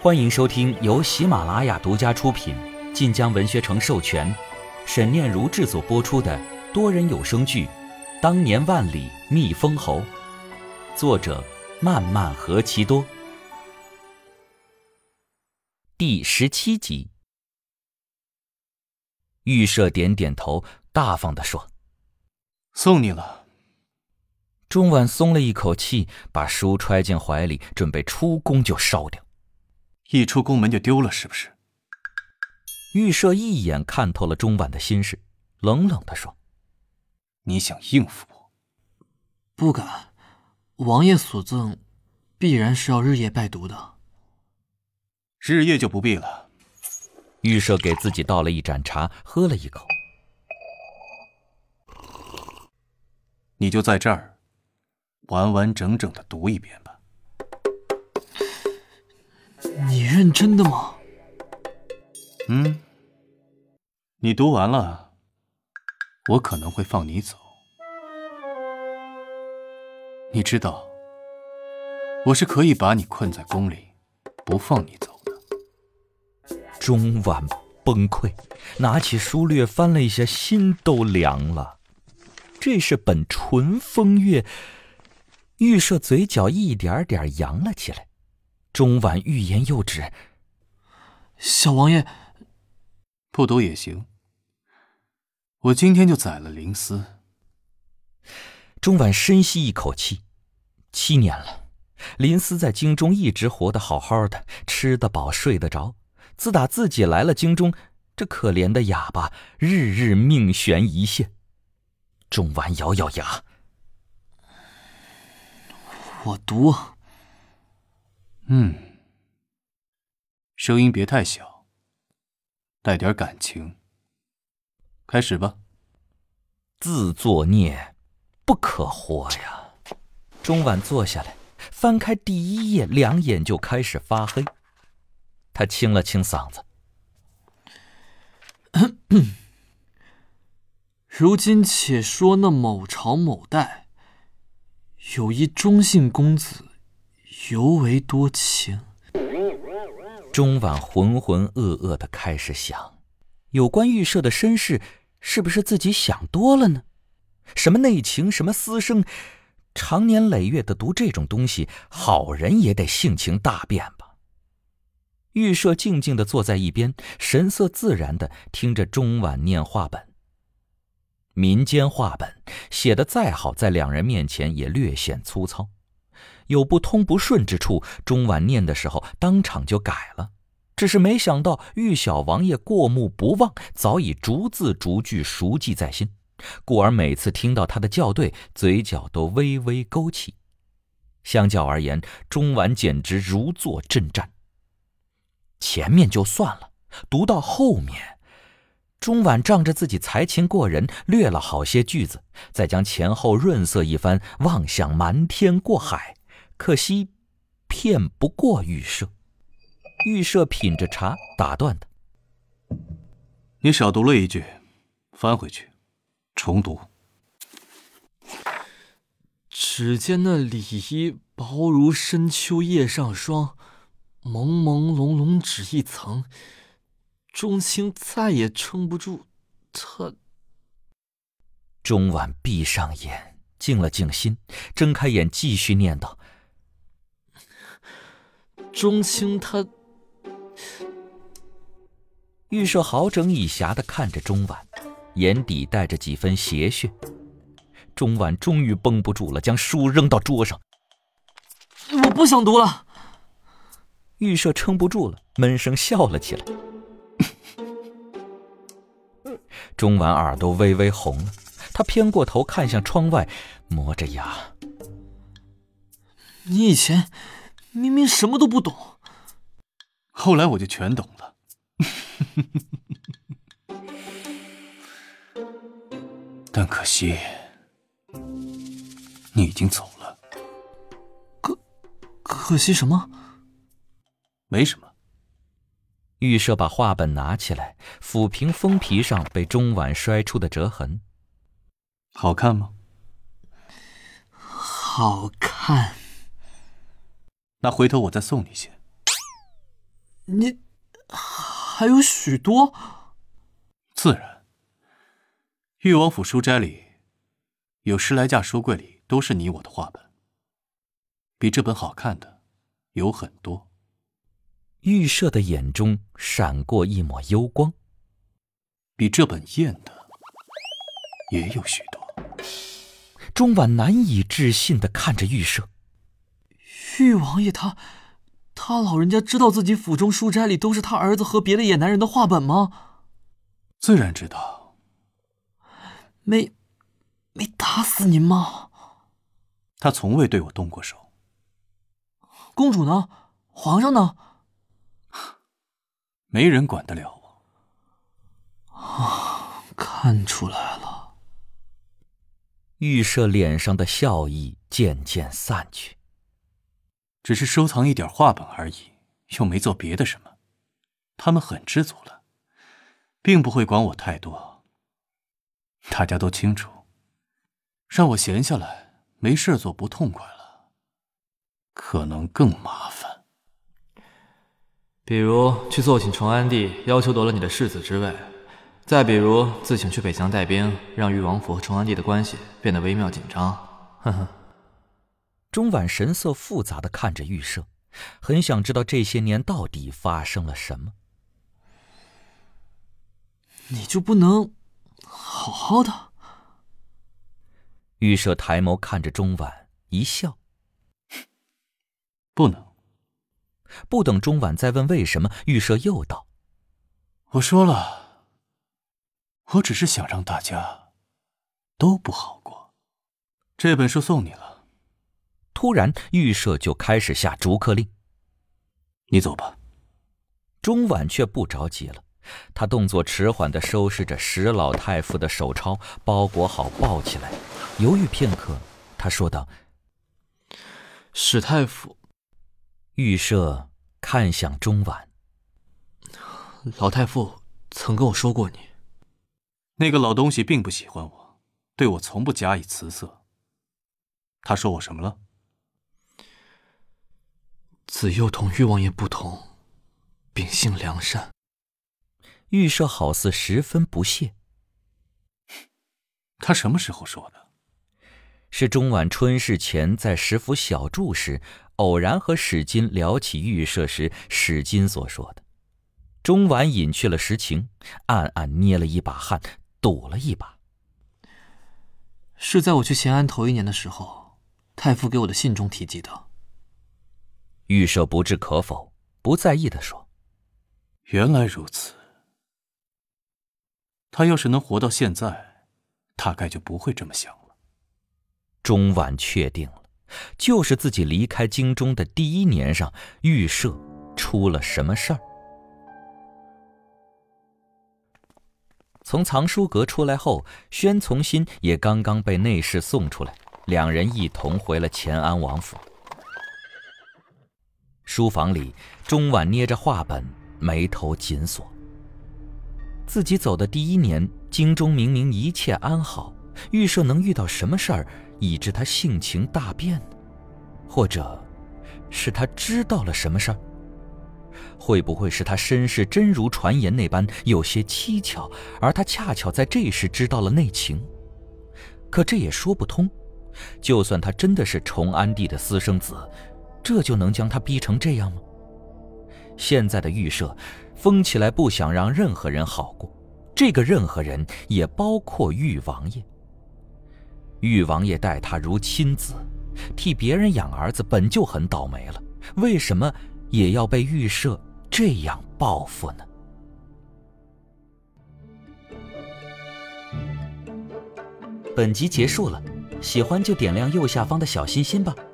欢迎收听由喜马拉雅独家出品、晋江文学城授权、沈念如制作播出的多人有声剧《当年万里觅封侯》，作者漫漫何其多。第17集。预设点点头，大方地说：“ 送你了。” 钟婉松了一口气，把书揣进怀里，准备出宫就烧掉。 一出宫门就丢了是不是？ 预设一眼看透了钟婉的心事，冷冷地说：“ 你想应付我？ 不敢，王爷所赠，必然是要日夜拜读的。 日夜就不必了。” 预设给自己倒了一盏茶，喝了一口。 你就在这儿完完整整的读一遍吧。 你认真的吗？ 你读完了，我可能会放你走。你知道，我是可以把你困在宫里，不放你走的。 钟婉崩溃，拿起书略翻了一下，心都凉了。这是本纯风月。预设嘴角一点点扬了起来。钟婉欲言又止：“ 小王爷， 不读也行。我今天就宰了林思。” 钟婉深吸一口气，7年了，林思在京中一直活得好好的，吃得饱，睡得着。自打自己来了京中，这可怜的哑巴日日命悬一线。钟婉咬咬牙：“ 我读。” 声音别太小，带点感情。开始吧。 自作孽不可活呀。钟婉坐下来，翻开第1页，两眼就开始发黑。他清了清嗓子：“ 如今且说那某朝某代，有一钟姓公子，尤为多情。” 钟婉浑浑噩噩地开始想，有关预设的身世，是不是自己想多了呢？什么内情，什么私生，长年累月地读这种东西，好人也得性情大变吧。预设静静地坐在一边，神色自然地听着钟婉念话本。民间话本写得再好，在两人面前也略显粗糙，有不通不顺之处，钟婉念的时候当场就改了。只是没想到玉小王爷过目不忘，早已逐字逐句熟记在心，故而每次听到他的校对，嘴角都微微勾起。相较而言，钟婉简直如坐针毡。前面就算了，读到后面，钟婉仗着自己才情过人，略了好些句子，再将前后润色一番，妄想瞒天过海，可惜骗不过预设。预设品着茶，打断他：“ 你少读了一句，翻回去，重读。” 只见那里衣薄如深秋叶上霜，朦朦胧胧只一层，钟情再也撑不住他。 钟婉闭上眼，静了静心，睁开眼继续念叨：“ 钟情他。” 预设好整以暇地看着钟婉，眼底带着几分邪谑。钟婉终于绷不住了，将书扔到桌上：“ 我不想读了。” 预设撑不住了，闷声笑了起来。钟婉耳朵微微红了，他偏过头看向窗外，磨着牙：“ 你以前明明什么都不懂。” 后来我就全懂了。但可惜你已经走了。 可惜什么？ 没什么。 预设把画本拿起来，抚平封皮上被钟婉摔出的折痕。 好看吗？ 好看。 那回头我再送你些。 你还有许多？ 自然。裕王府书斋里有10来架书柜里都是你我的画本，比这本好看的有很多。 预设的眼中闪过一抹幽光， 比这本艳的也有许多。 钟婉难以置信地看着预设。 裕王爷他老人家知道自己府中书斋里都是他儿子和别的野男人的画本吗？ 自然知道。 没打死您吗？ 他从未对我动过手。 公主呢？皇上呢？ 没人管得了我。 看出来了。 预设脸上的笑意渐渐散去。 只是收藏一点画本而已，又没做别的什么。他们很知足了，并不会管我太多。大家都清楚，让我闲下来没事做不痛快了，可能更麻烦。 比如去奏请崇安帝要求夺了你的世子之位，再比如自请去北疆带兵，让裕王府和崇安帝的关系变得微妙紧张。呵呵。 钟婉神色复杂地看着预设，很想知道这些年到底发生了什么。 你就不能好好的？ 预设抬眸看着钟婉，一笑。 不能。 不等钟婉再问为什么，预设又道： 我说了，我只是想让大家都不好过。这本书送你了。 突然预设就开始下逐客令。 你走吧。 钟婉却不着急了，他动作迟缓地收拾着史老太傅的手抄，包裹好抱起来，犹豫片刻，他说道： 史太傅。 预设看向钟婉。 老太傅曾跟我说过你。 那个老东西并不喜欢我，对我从不加以辞色。他说我什么了？ 子幼同裕王爷不同，秉性良善。 预设好似十分不屑。 他什么时候说的？ 是钟婉春事前在石府小住时，偶然和史金聊起预设时，史金所说的。钟婉隐去了实情，暗暗捏了一把汗，赌了一把。 是在我去咸安头1年的时候，太傅给我的信中提及的。 预设不置可否，不在意地说： 原来如此。他要是能活到现在，大概就不会这么想了。 钟婉确定了，就是自己离开京中的第1年上，预设出了什么事儿。从藏书阁出来后，宣从新也刚刚被内侍送出来，两人一同回了乾安王府。书房里，钟婉捏着画本，眉头紧锁。自己走的第1年，京中明明一切安好，预设能遇到什么事儿，以致他性情大变呢？或者，是他知道了什么事儿？会不会是他身世真如传言那般有些蹊跷，而他恰巧在这时知道了内情？可这也说不通。就算他真的是崇安帝的私生子，这就能将他逼成这样吗？现在的预设疯起来不想让任何人好过，这个任何人也包括裕王爷。裕王爷待他如亲子，替别人养儿子本就很倒霉了，为什么也要被预设这样报复呢？本集结束了，喜欢就点亮右下方的小心心吧。